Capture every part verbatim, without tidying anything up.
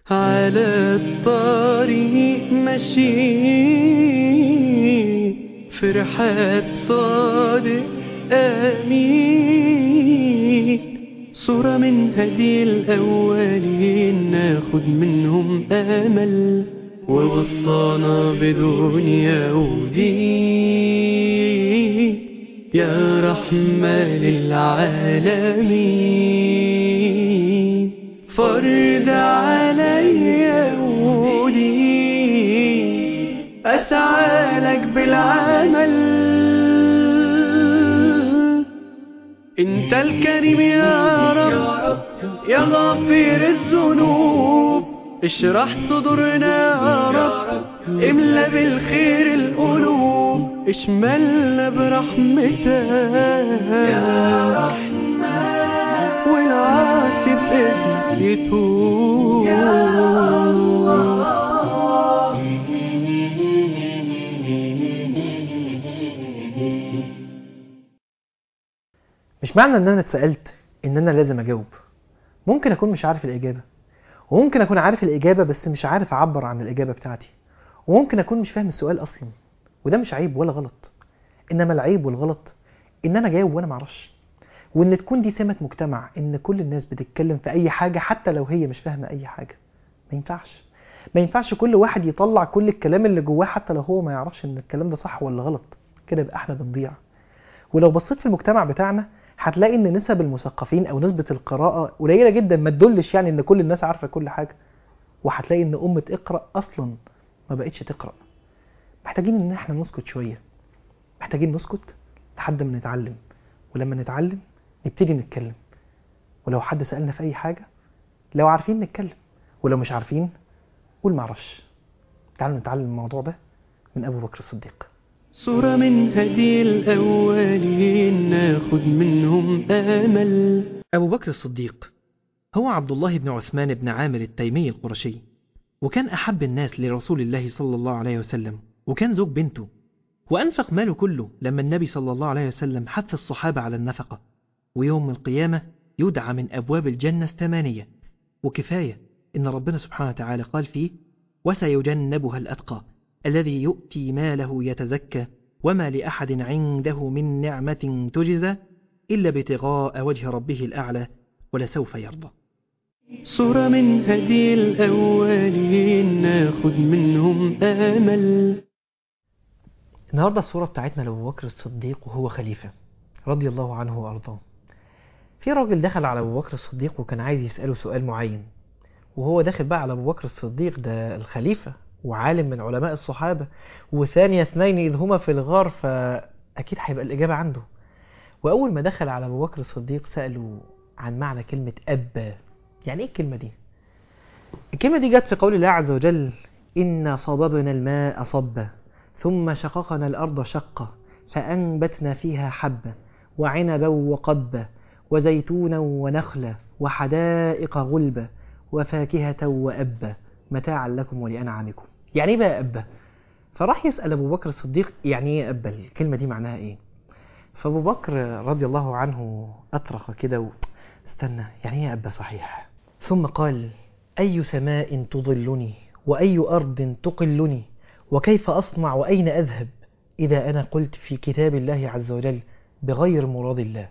على الطريق ماشي في رحاب صادق آمين، صورة من هدي الأولين ناخد منهم أمل، ووصانا بدنيا ودين يا رحمة للعالمين. فرض عليا ودي أسعى لك بالعمل، انت الكريم يا رب يا غافر الذنوب، اشرح صدورنا يا رب، املى بالخير القلوب، اشملنا برحمتك يا رحمن، والعاصي بإذنك يتوب يا الله. مش معنى ان انا اتسألت ان انا لازم اجاوب. ممكن اكون مش عارف الاجابة، وممكن اكون عارف الاجابة بس مش عارف اعبر عن الاجابة بتاعتي، وممكن اكون مش فاهم السؤال اصلا، وده مش عيب ولا غلط. انما العيب والغلط ان انا جاوب وانا معرفش، وان تكون دي سمة مجتمع ان كل الناس بتتكلم في اي حاجة حتى لو هي مش فاهمة اي حاجة. ما ينفعش ما ينفعش كل واحد يطلع كل الكلام اللي جواه حتى لو هو ما يعرفش ان الكلام ده صح ولا غلط. كده يبقى احنا بنضيع. ولو بصيت في المجتمع بتاعنا هتلاقي ان نسب المثقفين او نسبة القراءة قليلة جدا، ما تدلش يعني ان كل الناس عارفة كل حاجة. وهتلاقي ان امة اقرأ اصلا ما بقتش تقرأ. محتاجين ان احنا نسكت شوية، محتاجين نسكت لحد ما نتعلم، ولما نتعلم نبتدي نتكلم. ولو حد سألنا في اي حاجة، لو عارفين نتكلم، ولو مش عارفين قول معرفش. تعالوا نتعلم الموضوع ده من ابو بكر الصديق. صورة من هدي الأولين ناخد منهم أمل. أبو بكر الصديق هو عبد الله بن عثمان بن عامر التيمي القرشي، وكان أحب الناس لرسول الله صلى الله عليه وسلم، وكان زوج بنته، وأنفق ماله كله لما النبي صلى الله عليه وسلم حث الصحابة على النفقة. ويوم القيامة يدعى من أبواب الجنة الثمانية، وكفاية إن ربنا سبحانه وتعالى قال فيه: وسيجنبها الأتقى الذي يؤتي ماله يتزكى وما لأحد عنده من نعمة تجزى إلا ابتغاء وجه ربه الأعلى ولسوف يرضى. صورة من هدي الأولين ناخد منهم أمل. النهاردة الصورة بتاعتنا لأبو بكر الصديق وهو خليفة رضي الله عنه وأرضاه. في راجل دخل على أبو بكر الصديق وكان عايز يسأله سؤال معين، وهو داخل بقى على أبو بكر الصديق ده الخليفة وعالم من علماء الصحابة، وثاني اثنين إذ هما في الغار، فأكيد هيبقى الإجابة عنده. وأول ما دخل على أبو بكر الصديق سأله عن معنى كلمة أبا. يعني إيه الكلمة دي؟ الكلمة دي جت في قول الله عز وجل: إنا صببنا الماء صبا ثم شققنا الأرض شقا فأنبتنا فيها حبا وعنبا وقضبا وزيتونا ونخلا وحدائق غلبا وفاكهة وأبا متاعا لكم ولأنعامكم. يعني إيه بقى أبا؟ فراح يسأل أبو بكر الصديق يعني إيه أبا، الكلمة دي معناها إيه؟ فأبو بكر رضي الله عنه أطرق كده و... استنى، يعني إيه أبا صحيح؟ ثم قال: أي سماء تظلني وأي أرض تقلني وكيف أصنع وأين أذهب إذا أنا قلت في كتاب الله عز وجل بغير مراد الله.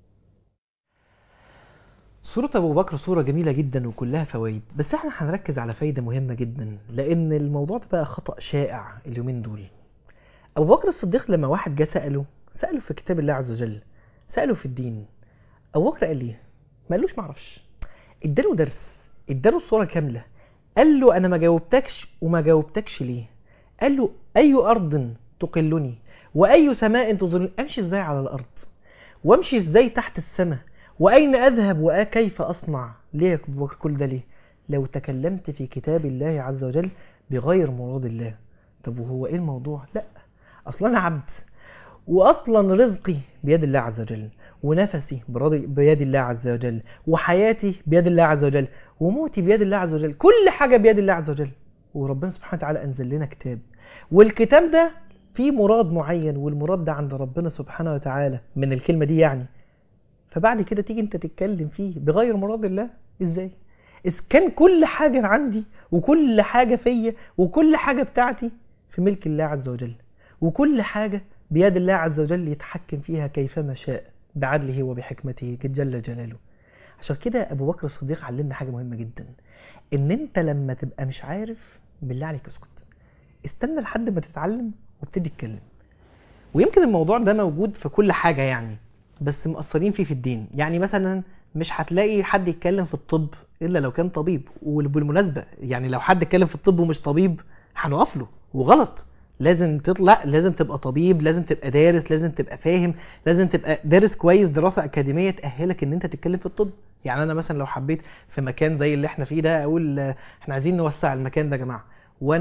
سورة أبو بكر سورة جميلة جدا وكلها فوائد، بس احنا هنركز على فايدة مهمة جدا لأن الموضوع ده بقى خطأ شائع اليومين دول. أبو بكر الصديق لما واحد جه سأله سأله في كتاب الله عز وجل، سأله في الدين، أبو بكر قال ليه؟ ما قالوش معرفش، اداله درس، اداله الصورة كاملة. قال له أنا ما جاوبتكش وما جاوبتكش ليه؟ قال له أي أرض تقلني وأي سماء تظلني، أمشي إزاي على الأرض وأمشي إزاي تحت السماء وأين أذهب وكيف أصنع؟ ليه يا أبو بكر كل ده ليه؟ لو تكلمت في كتاب الله عز وجل بغير مراد الله. طب وهو إيه الموضوع؟ لا، أصلا أنا عبد، وأصلا رزقي بيد الله عز وجل، ونفسي بيد الله عز وجل، وحياتي بيد الله عز وجل، وموتي بيد الله عز وجل، كل حاجة بيد الله عز وجل. وربنا سبحانه وتعالى أنزل لنا كتاب، والكتاب ده فيه مراد معين، والمراد ده عند ربنا سبحانه وتعالى من الكلمة دي يعني. فبعد كده تيجي انت تتكلم فيه بغير مراد الله ازاي؟ إذ كان كل حاجة عندي وكل حاجة فيا وكل حاجة بتاعتي في ملك الله عز وجل، وكل حاجة بيد الله عز وجل يتحكم فيها كيفما شاء بعدله وبحكمته جل جلاله. عشان كده أبو بكر الصديق علمنا حاجة مهمة جدا، إن أنت لما تبقى مش عارف بالله عليك اسكت، استنى لحد ما تتعلم وابتدي اتكلم. ويمكن الموضوع ده موجود في كل حاجة يعني، بس مقصرين فيه في الدين. يعني مثلا مش هتلاقي حد يتكلم في الطب إلا لو كان طبيب، وبالمناسبة يعني لو حد اتكلم في الطب ومش طبيب هنقف له وغلط. لازم تطلع، لازم تبقى طبيب، لازم تبقى دارس، لازم تبقى فاهم، لازم تبقى دارس كويس دراسة أكاديمية تأهلك إن أنت تتكلم في الطب. يعني أنا مثلا لو حبيت في مكان زي اللي احنا فيه ده أقول احنا عايزين نوسع المكان ده يا جماعة،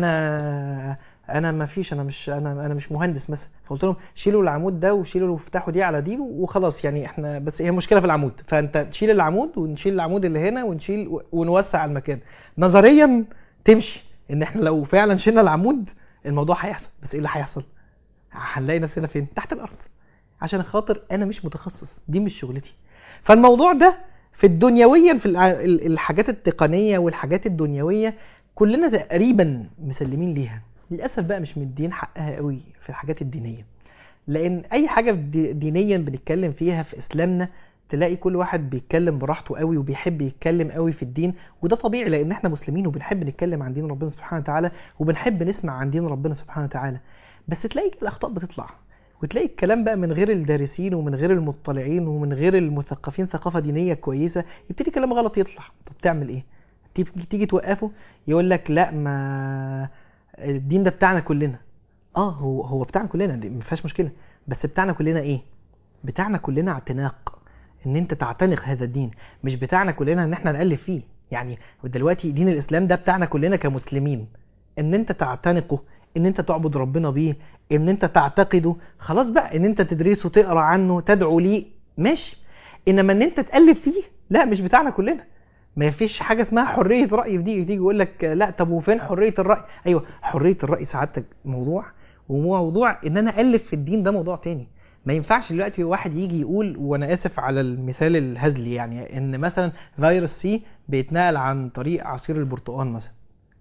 وانا انا ما فيش انا مش انا انا مش مهندس مثلا، فقلت لهم شيلوا العمود ده وشيلوا وافتحوا دي على دي وخلاص، يعني احنا بس هي مشكله في العمود، فانت تشيل العمود ونشيل العمود اللي هنا ونشيل ونوسع المكان. نظريا تمشي ان احنا لو فعلا شلنا العمود الموضوع هيحصل، بس ايه اللي هيحصل؟ هنلاقي نفسنا فين؟ تحت الارض، عشان خاطر انا مش متخصص، دي مش شغلتي. فالموضوع ده في الدنيويا، في الحاجات التقنيه والحاجات الدنيويه كلنا تقريبا مسلمين ليها. للاسف بقى مش مدين حقها قوي في الحاجات الدينيه، لان اي حاجه دينيا بنتكلم فيها في اسلامنا تلاقي كل واحد بيتكلم براحته قوي وبيحب يتكلم قوي في الدين، وده طبيعي لان احنا مسلمين وبنحب نتكلم عن دين ربنا سبحانه وتعالى وبنحب نسمع عن دين ربنا سبحانه وتعالى. بس تلاقي الاخطاء بتطلع، وتلاقي الكلام بقى من غير الدارسين ومن غير المطلعين ومن غير المثقفين ثقافه دينيه كويسه يبتدي كلام غلط يطلع. طب تعمل ايه؟ تيجي توقفه يقول لك لا، ما الدين ده بتاعنا كلنا. اه هو هو بتاعنا كلنا، دي ما فيهاش مشكله، بس بتاعنا كلنا ايه؟ بتاعنا كلنا اعتناق، ان انت تعتنق هذا الدين، مش بتاعنا كلنا ان احنا نألف فيه. يعني دلوقتي دين الاسلام ده بتاعنا كلنا كمسلمين، ان انت تعتنقه، ان انت تعبد ربنا بيه، ان انت تعتقده، خلاص بقى ان انت تدرسه، تقرا عنه، تدعو ليه، ماشي. انما ان انت تألف فيه لا، مش بتاعنا كلنا. ما فيش حاجه اسمها حريه راي في دي. يجي يقول لك لا، طب وفين حريه الراي؟ ايوه حريه الراي سعادتك موضوع، وموضوع ان انا الف في الدين ده موضوع تاني. ما ينفعش دلوقتي واحد يجي يقول، وانا اسف على المثال الهزلي، يعني ان مثلا فيروس سي بيتنقل عن طريق عصير البرتقال مثلا.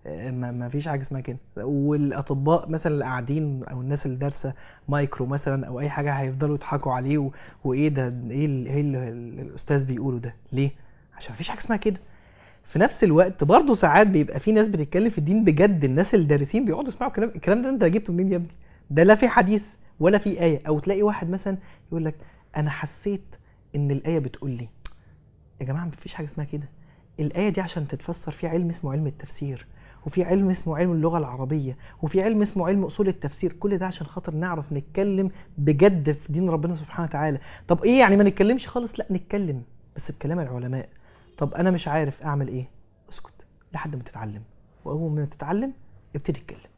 ما فيش حاجه اسمها كده. والاطباء مثلا اللي قاعدين او الناس اللي دارسه مايكرو مثلا او اي حاجه هيفضلوا يضحكوا عليه و... وايه ده، ايه اللي, إيه اللي الاستاذ بيقوله ده ليه؟ عشان مفيش حاجه اسمها كده. في نفس الوقت برضه ساعات بيبقى في ناس بتتكلم في الدين بجد، الناس الدارسين بيقعدوا يسمعوا الكلام الكلام ده انت جبته منين يا ابني؟ ده لا في حديث ولا في آية. او تلاقي واحد مثلا يقول لك انا حسيت ان الآية بتقول لي. يا جماعه مفيش حاجه اسمها كده. الآية دي عشان تتفسر في علم اسمه علم التفسير، وفي علم اسمه علم اللغة العربية، وفي علم اسمه علم أصول التفسير. كل ده عشان خاطر نعرف نتكلم بجد في دين ربنا سبحانه وتعالى. طب ايه يعني ما نتكلمش خالص؟ لا نتكلم بس بكلام العلماء. طب انا مش عارف اعمل ايه؟ اسكت لحد ما تتعلم، واول ما تتعلم ابتدي اتكلم.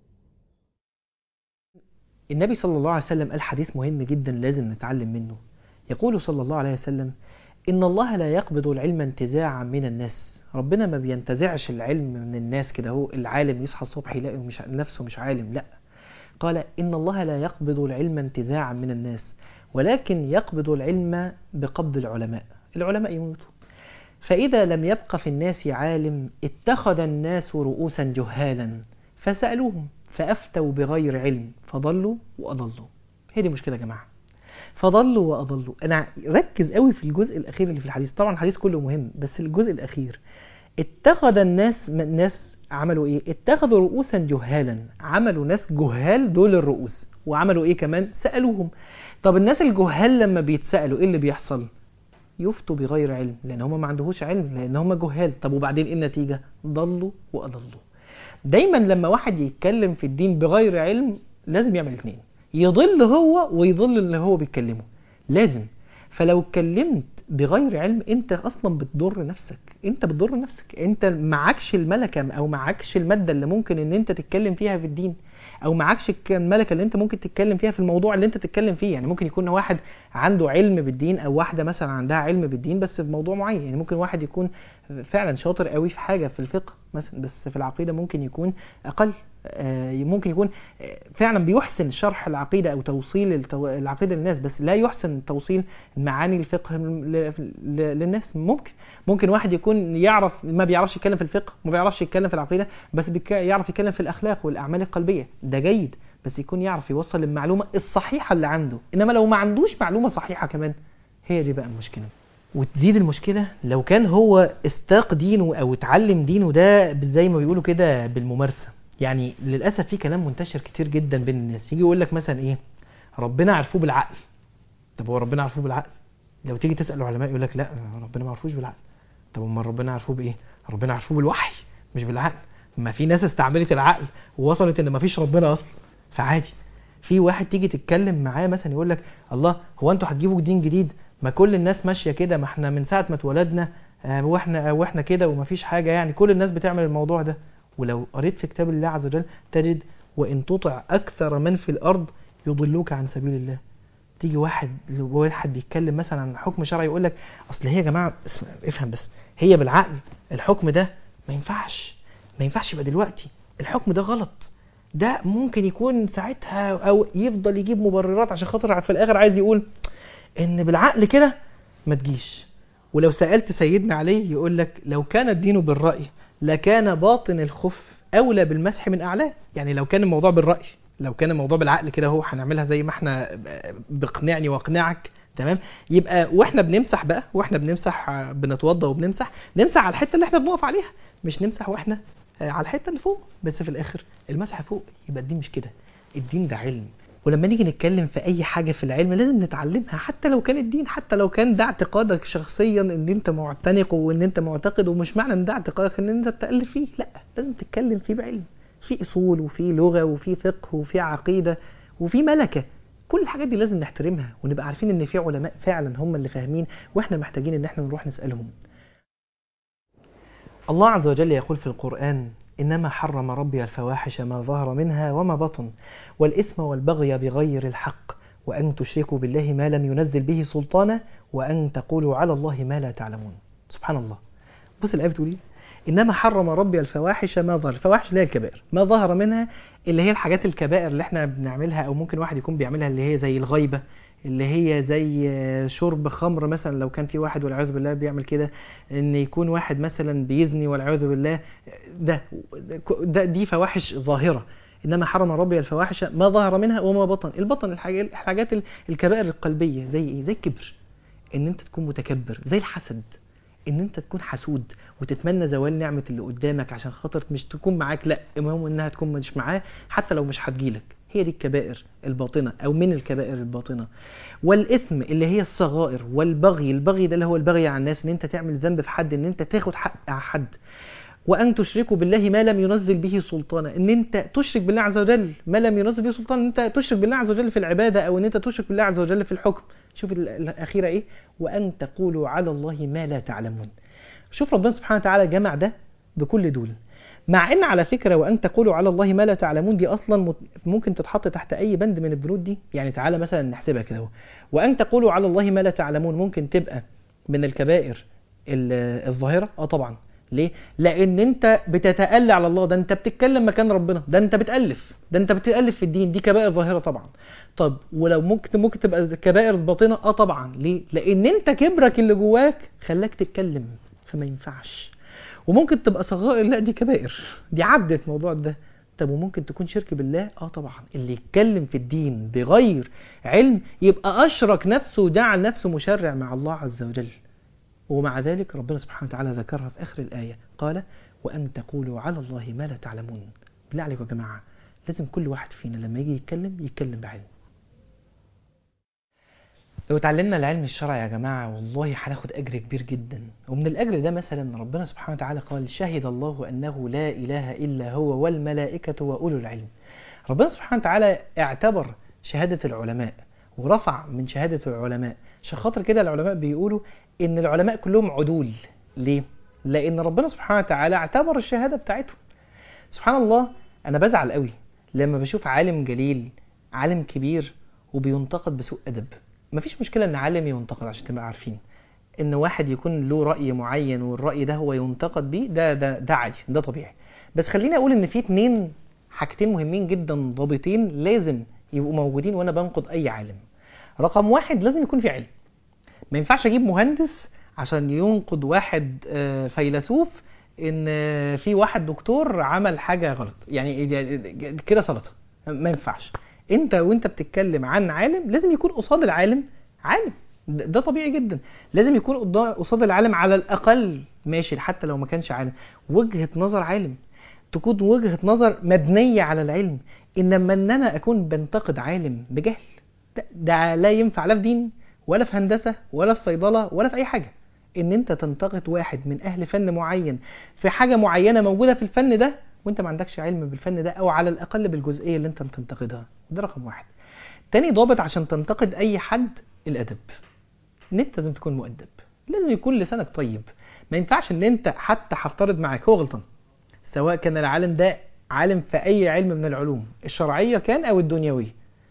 النبي صلى الله عليه وسلم قال حديث مهم جدا لازم نتعلم منه. يقول صلى الله عليه وسلم: إن الله لا يقبض العلم انتزاعا من الناس. ربنا ما بينتزعش العلم من الناس كده. هو العالم يصحى الصبح يلاقي مش نفسه مش عالم، لا. قال إن الله لا يقبض العلم انتزاعا من الناس، ولكن يقبض العلم بقبض العلماء. العلماء يموتوا، فإذا لم يبق في الناس عالم اتخذ الناس رؤوسا جهالا فسألوهم فأفتوا بغير علم فضلوا وأضلوا. هي دي مشكلة يا جماعة، فضلوا وأضلوا. أنا ركز قوي في الجزء الأخير اللي في الحديث، طبعا الحديث كله مهم بس الجزء الأخير. اتخذ الناس الناس عملوا إيه؟ اتخذوا رؤوسا جهالا، عملوا ناس جهال دول الرؤوس، وعملوا إيه كمان؟ سألوهم. طب الناس الجهال لما بيتسألوا إيه اللي بيحصل؟ يفتوا بغير علم، لأن هم ما عندهوش علم، لأن هم جهال. طب وبعدين إيه النتيجة؟ ضلوا وأضلوا. دايما لما واحد يتكلم في الدين بغير علم لازم يعمل اثنين: يضل هو ويضل اللي هو بيتكلمه، لازم. فلو اتكلمت بغير علم انت اصلا بتضر نفسك، انت بتضر نفسك، انت معكش الملكة او معكش المادة اللي ممكن ان انت تتكلم فيها في الدين، او معكش الملكة اللي انت ممكن تتكلم فيها في الموضوع اللي انت تتكلم فيه. يعني ممكن يكون واحد عنده علم بالدين او واحدة مثلا عندها علم بالدين بس في موضوع معين. يعني ممكن واحد يكون فعلا شاطر قوي في حاجة في الفقه مثلا، بس في العقيدة ممكن يكون اقل ممكن يكون فعلا بيحسن شرح العقيدة أو توصيل العقيدة للناس، بس لا يحسن توصيل معاني الفقه للناس. ممكن ممكن واحد يكون يعرف ما بيعرفش يتكلم في الفقه، ما بيعرفش يتكلم في العقيدة، بس يعرف يتكلم في الأخلاق والأعمال القلبية، ده جيد، بس يكون يعرف يوصل المعلومة الصحيحة اللي عنده. إنما لو ما عندوش معلومة صحيحة كمان، هي دي بقى المشكلة. وتزيد المشكلة لو كان هو استاق دينه أو اتعلم دينه ده زي ما بيقولوا كده بالممارسة. يعني للأسف في كلام منتشر كتير جدا بين الناس، يجي يقول لك مثلا إيه، ربنا عرفوه بالعقل. طب هو ربنا عرفوه بالعقل؟ لو تيجي تسأل العلماء يقول لك لا، ربنا ما عرفوش بالعقل. طب امال ربنا عرفوه بإيه؟ ربنا عرفوه بالوحي مش بالعقل. ما في ناس استعملت العقل ووصلت إن ما فيش ربنا أصلا، فعادي. في واحد تيجي تتكلم معاه مثلا يقول لك الله، هو انتوا هتجيبوا دين جديد؟ ما كل الناس ماشيه كده، ما احنا من ساعه ما اتولدنا اه واحنا واحنا كده ومفيش حاجه، يعني كل الناس بتعمل الموضوع ده. ولو قريت في كتاب الله عز وجل تجد وان تطع اكثر من في الارض يضلوك عن سبيل الله. تيجي واحد واحد بيتكلم مثلا عن حكم شرعي يقول لك اصل هي يا جماعه افهم بس، هي بالعقل الحكم ده ما ينفعش، ما ينفعش يبقى دلوقتي، الحكم ده غلط، ده ممكن يكون ساعتها، او يفضل يجيب مبررات عشان خاطر في الاخر عايز يقول ان بالعقل كده ما تجيش. ولو سألت سيدنا علي يقول لك لو كان الدين بالرأي لكان باطن الخف اولى بالمسح من اعلاه. يعني لو كان الموضوع بالرأي، لو كان الموضوع بالعقل كده هو هنعملها زي ما احنا بقنعني واقنعك، تمام، يبقى واحنا بنمسح بقى، واحنا بنمسح بنتوضى وبنمسح، نمسح على الحته اللي احنا بنقف عليها، مش نمسح واحنا على الحته اللي فوق بس في الاخر المسح فوق. يبقى الدين مش كده، الدين ده علم. ولما نيجي نتكلم في اي حاجه في العلم لازم نتعلمها، حتى لو كان الدين، حتى لو كان ده اعتقادك شخصيا ان انت معتنق وان انت معتقد، ومش معنى ان ده اعتقادك ان انت تألف فيه، لا، لازم تتكلم فيه بعلم، في اصول وفي لغه وفي فقه وفي عقيده وفي ملكه. كل الحاجات دي لازم نحترمها ونبقى عارفين ان في علماء فعلا هم اللي فاهمين، واحنا محتاجين ان احنا نروح نسألهم. الله عز وجل يقول في القرآن إنما حرم ربي الفواحش ما ظهر منها وما بطن والإثم والبغي بغير الحق وأن تشركوا بالله ما لم ينزل به سلطانا وأن تقولوا على الله ما لا تعلمون. سبحان الله. بص الآية بتقول إيه؟ إنما حرم ربي الفواحش ما ظهر، الفواحش اللي هي الكبائر، ما ظهر منها اللي هي الحاجات الكبائر اللي احنا بنعملها أو ممكن واحد يكون بيعملها، اللي هي زي الغيبة، اللي هي زي شرب خمر مثلا لو كان في واحد والعياذ بالله بيعمل كده، ان يكون واحد مثلا بيزني والعياذ بالله، ده, ده دي فواحش ظاهرة. انما حرم ربي الفواحش ما ظهر منها وما بطن. البطن الحاجات الكبائر القلبية زي ايه؟ زي الكبر، ان انت تكون متكبر، زي الحسد، ان انت تكون حسود وتتمنى زوال نعمة اللي قدامك عشان خاطر مش تكون معاك، لا، المهم انها تكون مش معاه حتى لو مش هتجيلك. هي دي الكبائر الباطنة او من الكبائر الباطنة. والاثم اللي هي الصغائر، والبغي، البغي ده اللي هو البغي على الناس، ان انت تعمل ذنب في حد، ان انت تاخد حق على حد. وان تشركوا بالله ما لم ينزل به سلطانا، ان انت تشرك بالله عز وجل ما لم ينزل به سلطانا، ان انت تشرك بالله عز وجل في العبادة او ان انت تشرك بالله عز وجل في الحكم. شوف الاخيرة ايه؟ وان تقولوا على الله ما لا تعلمون. شوف ربنا سبحانه وتعالى جمع ده بكل دول، مع ان على فكرة وان تقولوا على الله ما لا تعلمون دي اصلا ممكن تتحط تحت اي بند من البنود دي. يعني تعالى مثلا نحسبها كده، وان تقولوا على الله ما لا تعلمون ممكن تبقى من الكبائر الظاهرة. اه طبعا. ليه؟ لان انت بتتألى على الله، ده انت بتتكلم مكان ربنا، ده انت بتألف، ده انت بتألف في الدين، دي كبائر ظاهرة طبعا. طب ولو ممكن ممكن تبقى كبائر باطنة؟ اه طبعا. ليه؟ لان انت كبرك اللي جواك خلاك تتكلم، فما ينفعش. وممكن تبقى صغائر، لا دي كبائر، دي عدت موضوع ده. طب وممكن تكون شرك بالله؟ اه طبعا. اللي يتكلم في الدين بغير علم يبقى اشرك نفسه وجعل نفسه مشرع مع الله عز وجل. ومع ذلك ربنا سبحانه وتعالى ذكرها في آخر الآية، قال وأن تقولوا على الله ما لا تعلمون. بالله عليكم يا جماعة، لازم كل واحد فينا لما يجي يتكلم يتكلم بعلم. لو تعلمنا العلم الشرعي يا جماعة والله هناخد أجر كبير جدا. ومن الأجر ده مثلا ربنا سبحانه وتعالى قال شهد الله أنه لا إله إلا هو والملائكة وأولو العلم. ربنا سبحانه وتعالى اعتبر شهادة العلماء ورفع من شهادة العلماء، عشان خاطر كده العلماء بيقولوا ان العلماء كلهم عدول. ليه؟ لان ربنا سبحانه وتعالى اعتبر الشهادة بتاعتهم. سبحان الله، انا بزعل قوي لما بشوف عالم جليل، عالم كبير، وبينتقد بسوء ادب. مفيش مشكلة ان عالم ينتقد، عشان تبقى عارفين ان واحد يكون له رأي معين والرأي ده هو ينتقد بيه، ده ده ده عادي، ده طبيعي. بس خليني اقول ان في اتنين حاجتين مهمين جدا، ضابطين لازم يبقوا موجودين وانا بنقد اي عالم. رقم واحد، لازم يكون في علم. ما ينفعش اجيب مهندس عشان ينقد واحد فيلسوف ان في واحد دكتور عمل حاجة غلط، يعني كده سلطة. ما ينفعش. انت وانت بتتكلم عن عالم لازم يكون قصاد العالم عالم، ده طبيعي جدا. لازم يكون قصاد العالم على الاقل ماشي، حتى لو ما كانش عالم، وجهة نظر عالم، تكون وجهة نظر مبنية على العلم. انما ان انا اكون بنتقد عالم بجهل، ده, ده لا ينفع لا في دين ولا في هندسة ولا في صيدلة ولا في اي حاجة. ان انت تنتقد واحد من اهل فن معين في حاجة معينة موجودة في الفن ده وانت ما عندكش علم بالفن ده، او على الاقل بالجزئية اللي انت بتنتقدها، ده رقم واحد. تاني ضابط عشان تنتقد اي حد، الادب. ان انت لازم تكون مؤدب، لازم يكون لسانك طيب. ما ينفعش ان انت حتى هفترض معاك هو غلطان، سواء كان العالم ده عالم في اي علم من العلوم الشرعية كان او الدنيوية،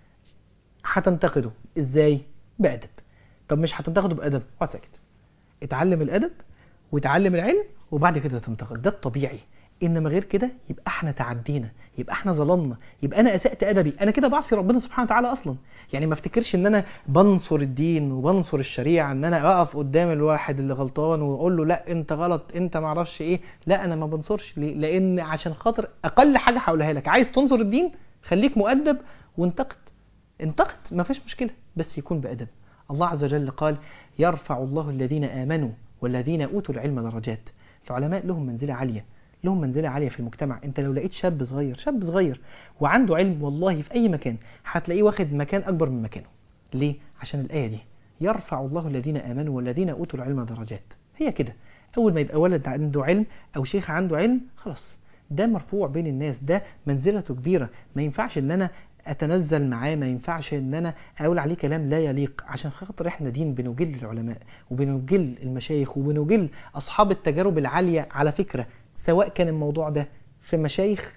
هتنتقده ازاي؟ بأدب. طب مش هتنتقده بأدب، اقعد ساكت، اتعلم الأدب وتعلم العلم وبعد كده تنتقد، ده الطبيعي. انما غير كده يبقى احنا تعدينا، يبقى احنا ظلمنا، يبقى انا اسأت ادبي، انا كده بعصي ربنا سبحانه وتعالى اصلا. يعني ما افتكرش ان انا بنصر الدين وبنصر الشريعة، ان انا اقف قدام الواحد اللي غلطان واقول له لا انت غلط انت ما اعرفش ايه. لا، انا ما بنصرش. ليه؟ لان عشان خاطر اقل حاجة هقولها لك، عايز تنصر الدين خليك مؤدب وانتقد. انتقد ما فيش مشكلة، بس يكون بأدب. الله عز وجل قال: يرفع الله الذين آمنوا والذين أوتوا العلم درجات. العلماء لهم منزلة عالية، لهم منزلة عالية في المجتمع. انت لو لقيت شاب صغير شاب صغير وعنده علم، والله في أي مكان هتلاقيه واخد مكان أكبر من مكانه. ليه؟ عشان الآية دي: يرفع الله الذين آمنوا والذين أوتوا العلم درجات. هي كده، أول ما يبقى ولد عنده علم أو شيخ عنده علم، خلاص ده مرفوع بين الناس، ده منزلته كبيرة. ما ينفعش ان انا اتنزل معاه، ما ينفعش ان انا اقول عليه كلام لا يليق، عشان خاطر احنا دين بنجل العلماء وبنجل المشايخ وبنجل اصحاب التجارب العالية. على فكرة، سواء كان الموضوع ده في مشايخ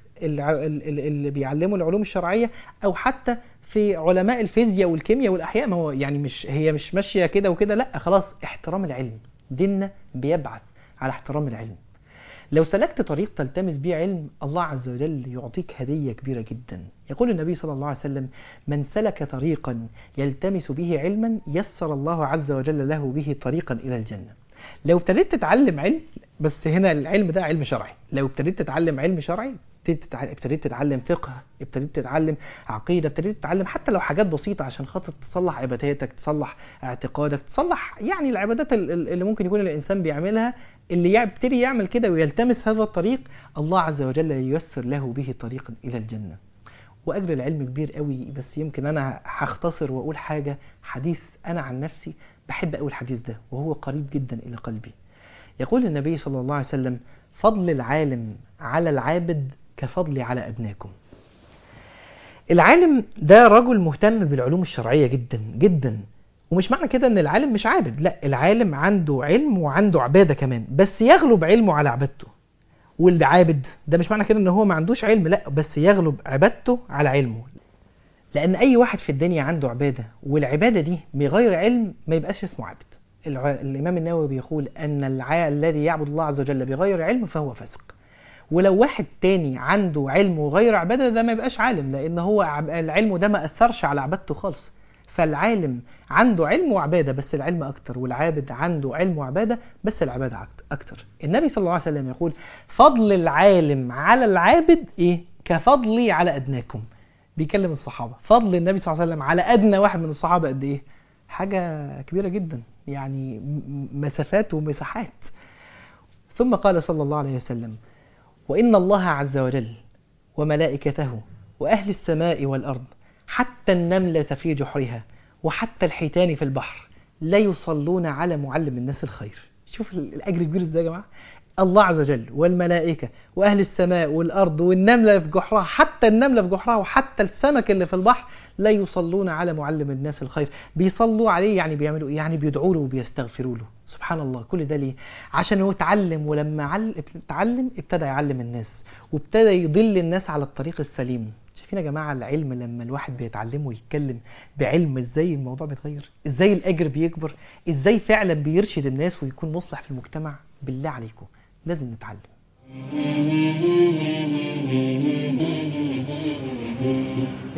اللي بيعلموا العلوم الشرعية او حتى في علماء الفيزياء والكيمياء والاحياء، ما هو يعني مش هي مش ماشية كده وكده، لا خلاص. احترام العلم، ديننا بيبعث على احترام العلم. لو سلكت طريق تلتمس بيه علم، الله عز وجل يعطيك هدية كبيرة جدا. يقول النبي صلى الله عليه وسلم: من سلك طريقا يلتمس به علما يسر الله عز وجل له به طريقا إلى الجنة. لو ابتديت تتعلم علم، بس هنا العلم ده علم شرعي، لو ابتديت تتعلم علم شرعي، ابتديت تتعلم فقه، ابتديت تتعلم عقيدة، ابتديت تتعلم حتى لو حاجات بسيطة عشان خاطر تصلح عباداتك، تصلح اعتقادك، تصلح يعني العبادات اللي ممكن يكون الإنسان بيعملها. اللي يبتدي يعمل كده ويلتمس هذا الطريق، الله عز وجل ييسر له به طريقا إلى الجنة. وأجر العلم كبير قوي. بس يمكن أنا هختصر وأقول حاجة، حديث أنا عن نفسي بحب أقول الحديث ده وهو قريب جدا إلى قلبي. يقول النبي صلى الله عليه وسلم: فضل العالم على العابد كفضلي على أدناكم. العالم ده رجل مهتم بالعلوم الشرعية جدا جدا، ومش معنى كده ان العالم مش عابد، لا، العالم عنده علم وعنده عبادة كمان، بس يغلب علمه على عبادته. والعابد ده مش معنى كده ان هو ما عندوش علم، لا، بس يغلب عبادته على علمه. لان اي واحد في الدنيا عنده عبادة والعبادة دي بغير علم ما يبقاش اسمه عابد. الامام النووي بيقول ان الذي يعبد الله عز وجل بغير علم فهو فاسق. ولو واحد تاني عنده علم وغير عبادة، ده ما يبقاش عالم، لان هو العلم ده ما اثرش على عبادته خالص. فالعالم عنده علم وعبادة بس العلم أكتر، والعابد عنده علم وعبادة بس العبادة أكتر. النبي صلى الله عليه وسلم يقول: فضل العالم على العابد إيه؟ كفضلي على أدناكم. بيكلم الصحابة، فضل النبي صلى الله عليه وسلم على أدنى واحد من الصحابة قد إيه؟ حاجة كبيرة جدا، يعني مسافات ومساحات. ثم قال صلى الله عليه وسلم: وإن الله عز وجل وملائكته وأهل السماء والأرض حتى النملة في جحرها وحتى الحيتان في البحر لا يصلون على معلم الناس الخير. شوف الأجر كبير ازاي يا جماعة. الله عز وجل والملائكة وأهل السماء والأرض والنملة في جحرها، حتى النملة في جحرها وحتى السمك اللي في البحر لا يصلون على معلم الناس الخير. بيصلوا عليه، يعني بيعملوا يعني بيدعوا له وبيستغفروا له. سبحان الله. كل ده ليه؟ عشان هو اتعلم، ولما اتعلم ابتدى يعلم الناس وابتدى يضل الناس على الطريق السليم. شايفين يا جماعة العلم لما الواحد بيتعلمه ويتكلم بعلم، ازاي الموضوع بيتغير، ازاي الأجر بيكبر، ازاي فعلا بيرشد الناس ويكون مصلح في المجتمع. بالله عليكم لازم نتعلم.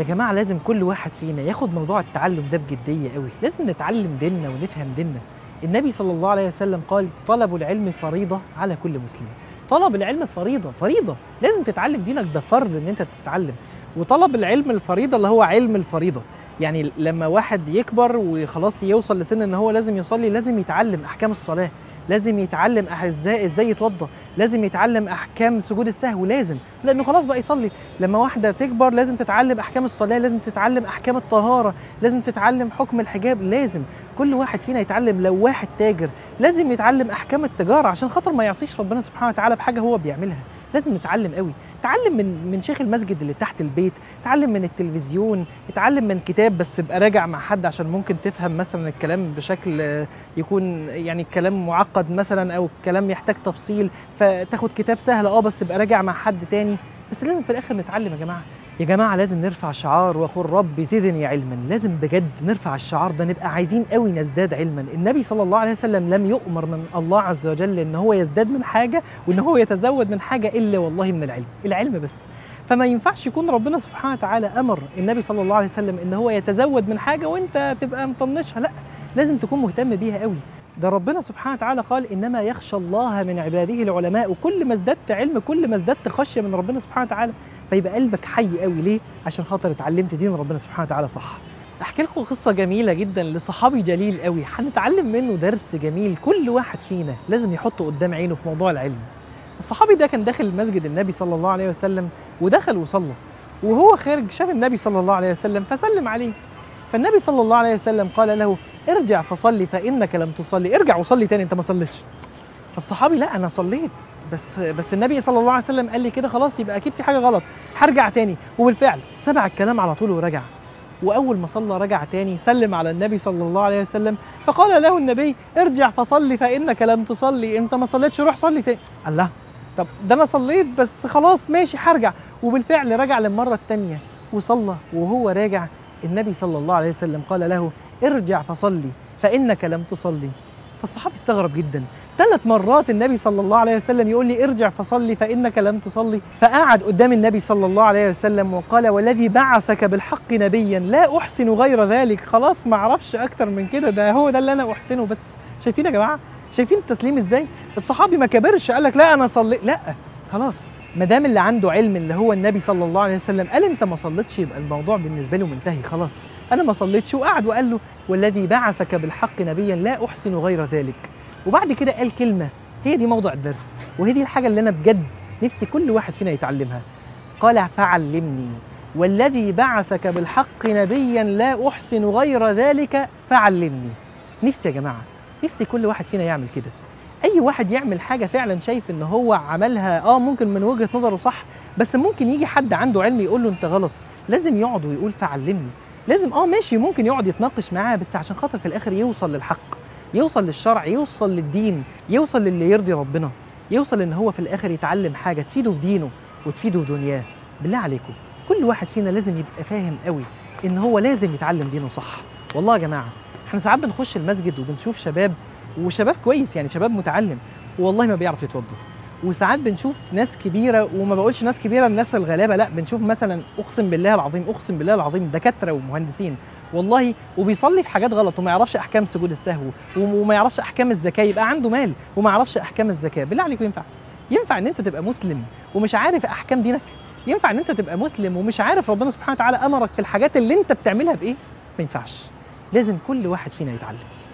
جماعة لازم كل واحد فينا ياخد موضوع التعلم ده بجدية قوي. لازم نتعلم ديننا ونفهم ديننا. النبي صلى الله عليه وسلم قال طلب العلم فريضة على كل مسلم. طلب العلم فريضة فريضة لازم تتعلم دينك، ده فرض ان انت تتعلم. وطلب العلم الفريضة اللي هو علم الفريضة، يعني لما واحد يكبر وخلاص يوصل لسن ان هو لازم يصلي، لازم يتعلم احكام الصلاة، لازم يتعلم ازاي ازاي يتوضى، لازم يتعلم احكام سجود السهو، لازم، لانه خلاص بقى يصلي. لما واحده تكبر لازم تتعلم احكام الصلاه، لازم تتعلم احكام الطهاره، لازم تتعلم حكم الحجاب، لازم كل واحد فينا يتعلم. لو واحد تاجر لازم يتعلم احكام التجاره عشان خاطر ما يعصيش ربنا سبحانه وتعالى بحاجه هو بيعملها. لازم نتعلم قوي. تعلم من من شيخ المسجد اللي تحت البيت، تعلم من التلفزيون، اتعلم من كتاب، بس ابقى راجع مع حد عشان ممكن تفهم مثلا الكلام بشكل يكون يعني الكلام معقد مثلا، او الكلام يحتاج تفصيل، فتاخد كتاب سهل اه بس ابقى راجع مع حد تاني. بس لازم في الاخر نتعلم يا جماعه. يا جماعه لازم نرفع شعار وقل رب زدني علما. لازم بجد نرفع الشعار ده، نبقى عايزين قوي نزداد علما. النبي صلى الله عليه وسلم لم يؤمر من الله عز وجل ان هو يزداد من حاجه وان هو يتزود من حاجه الا والله من العلم، العلم بس. فما ينفعش يكون ربنا سبحانه وتعالى امر النبي صلى الله عليه وسلم ان هو يتزود من حاجه وانت تبقى مطنشها، لا، لازم تكون مهتم بيها قوي. ده ربنا سبحانه وتعالى قال انما يخشى الله من عباده العلماء، وكل ما ازددت علم كل ما ازددت خشيه من ربنا سبحانه وتعالى. فيبقى قلبك حي قوي. ليه؟ عشان خاطر اتعلمت دين ربنا سبحانه وتعالى صح. احكي لكم قصه جميله جدا لصحابي جليل قوي، هنتعلم منه درس جميل كل واحد فينا لازم يحطه قدام عينه في موضوع العلم. الصحابي ده كان داخل مسجد النبي صلى الله عليه وسلم، ودخل وصلى، وهو خارج شاف النبي صلى الله عليه وسلم فسلم عليه. فالنبي صلى الله عليه وسلم قال له ارجع فصلي فإنك لم تصلي، ارجع وصلي تاني انت ما صليتش. فالصحابي لا انا صليت، بس بس النبي صلى الله عليه وسلم قال لي كده، خلاص يبقى اكيد في حاجه غلط، هرجع تاني. وبالفعل سمع الكلام على طول ورجع. واول ما صلى رجع تاني سلم على النبي صلى الله عليه وسلم، فقال له النبي ارجع فصلي فإنك لم تصلي، انت ما صليتش روح صلي تاني. قال له طب ده انا صليت بس خلاص ماشي هرجع. وبالفعل رجع للمره الثانيه وصلى. وهو راجع النبي صلى الله عليه وسلم قال له ارجع فصلي فإنك لم تصلي. فالصحابي استغرب جدا، ثلاث مرات النبي صلى الله عليه وسلم يقول لي ارجع فصلي فإنك لم تصلي. فقعد قدام النبي صلى الله عليه وسلم وقال والذي بعثك بالحق نبيا لا أحسن غير ذلك. خلاص ما اعرفش اكتر من كده، ده هو ده اللي انا احسنه بس. شايفين يا جماعه؟ شايفين التسليم ازاي؟ الصحابي ما كبرش قال لك لا انا صليت، لا خلاص ما دام اللي عنده علم اللي هو النبي صلى الله عليه وسلم قال انت ما صليتش يبقى الموضوع بالنسبه له منتهي، خلاص انا ما صليتش. وقعد وقال له والذي بعثك بالحق نبيا لا احسن غير ذلك. وبعد كده قال كلمه هي دي موضوع الدرس، وهي دي الحاجه اللي انا بجد نفسي كل واحد فينا يتعلمها. قال فعلمني والذي بعثك بالحق نبيا لا احسن غير ذلك فعلمني. نفسي يا جماعه، نفسي كل واحد فينا يعمل كده. اي واحد يعمل حاجه فعلا شايف ان هو عملها اه ممكن من وجهه نظره صح، بس ممكن يجي حد عنده علم يقول له انت غلط، لازم يقعد ويقول فعلمني. لازم اه ماشي ممكن يقعد يتناقش معاه بس عشان خاطر في الاخر يوصل للحق، يوصل للشرع، يوصل للدين، يوصل للي يرضي ربنا، يوصل ان هو في الاخر يتعلم حاجه تفيده في دينه وتفيده في دنياه. بالله عليكم كل واحد فينا لازم يبقى فاهم قوي ان هو لازم يتعلم دينه صح. والله يا جماعه احنا ساعات بنخش المسجد وبنشوف شباب، وشباب كويس يعني شباب متعلم والله ما بيعرف يتوضى. وساعات بنشوف ناس كبيره، وما بقولش ناس كبيره الناس الغلابه، لا بنشوف مثلا اقسم بالله العظيم اقسم بالله العظيم دكاتره ومهندسين والله وبيصلي في حاجات غلط وما يعرفش احكام سجود السهو وما يعرفش احكام الزكاه، يبقى عنده مال وما يعرفش احكام الزكاه. بالله عليكم ينفع؟ ينفع ان انت تبقى مسلم ومش عارف احكام دينك؟ ينفع ان انت تبقى مسلم ومش عارف ربنا سبحانه وتعالى امرك في الحاجات اللي انت بتعملها بايه؟ ما ينفعش. لازم كل واحد فينا يتعلم.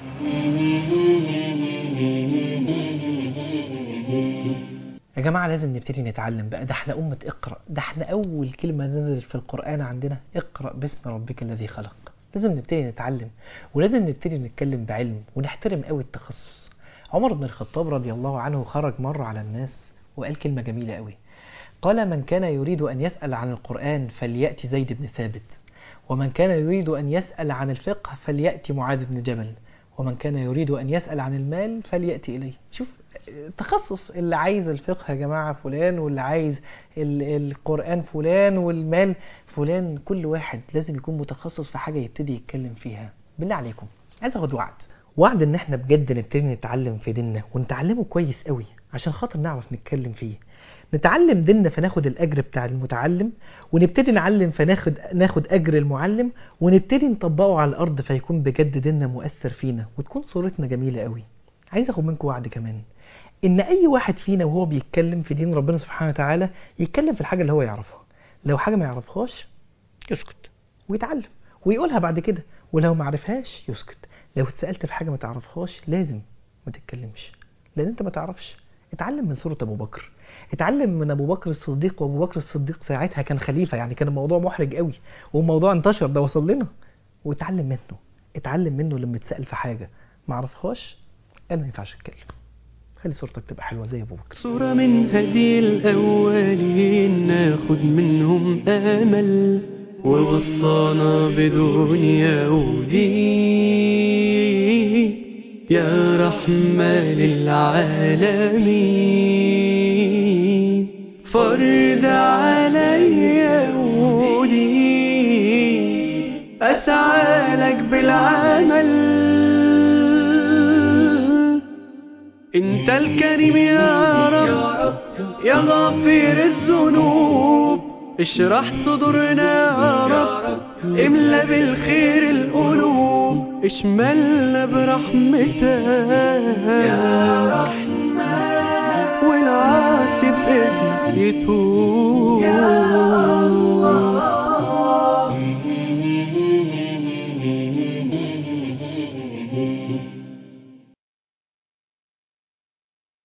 يا جماعة لازم نبتدي نتعلم بقى، ده احنا أمة اقرأ، ده احنا أول كلمة نزلت في القرآن عندنا اقرأ باسم ربك الذي خلق. لازم نبتدي نتعلم ولازم نبتدي نتكلم بعلم ونحترم قوي التخصص. عمر بن الخطاب رضي الله عنه خرج مرة على الناس وقال كلمة جميلة قوي، قال من كان يريد أن يسأل عن القرآن فليأتي زيد بن ثابت، ومن كان يريد أن يسأل عن الفقه فليأتي معاذ بن جبل، ومن كان يريد أن يسأل عن المال فليأتي إليه. شوف تخصص، اللي عايز الفقه يا جماعة فلان، واللي عايز القرآن فلان، والمال فلان. كل واحد لازم يكون متخصص في حاجة يبتدي يتكلم فيها. بالله عليكم عايز اخد وعد وعد ان احنا بجد نبتدي نتعلم في ديننا ونتعلمه كويس قوي عشان خاطر نعرف نتكلم فيه. نتعلم ديننا فناخد الأجر بتاع المتعلم، ونبتدي نعلم فناخد ناخد أجر المعلم، ونبتدي نطبقه على الأرض فيكون بجد ديننا مؤثر فينا وتكون صورتنا جميلة قوي. عايز أخد منكم وعد كمان، إن أي واحد فينا وهو بيتكلم في دين ربنا سبحانه وتعالى يتكلم في الحاجة اللي هو يعرفها، لو حاجة ما يعرفهاش يسكت ويتعلم ويقولها بعد كده، ولو ما عرفهاش يسكت. لو اتسألت في حاجة ما تعرفهاش لازم ما تتكلمش، لأن أنت ما تعرفش. اتعلم من سورة أبو بكر، اتعلم من أبو بكر الصديق. وأبو بكر الصديق ساعتها كان خليفة، يعني كان الموضوع محرج قوي والموضوع انتشر، ده وصل لنا. واتعلم منه، اتعلم منه لما تسأل في حاجة ما عرفهاش أنا ما ينفعش أتكلم. خلي صورتك تبقى حلوة زي أبو بكر. صورة من هدي الأولين ناخد منهم آمل، ووصانا بدنيا ودين يا رحمة للعالمين. فرد علي ودين أسعى لك بالعمل، انت الكريم يا رب يا غفير الذنوب. اشرح صدورنا يا رب، املا بالخير القلوب. اشملنا برحمتك يا رحمن، والعاصي بإذنك يتوب.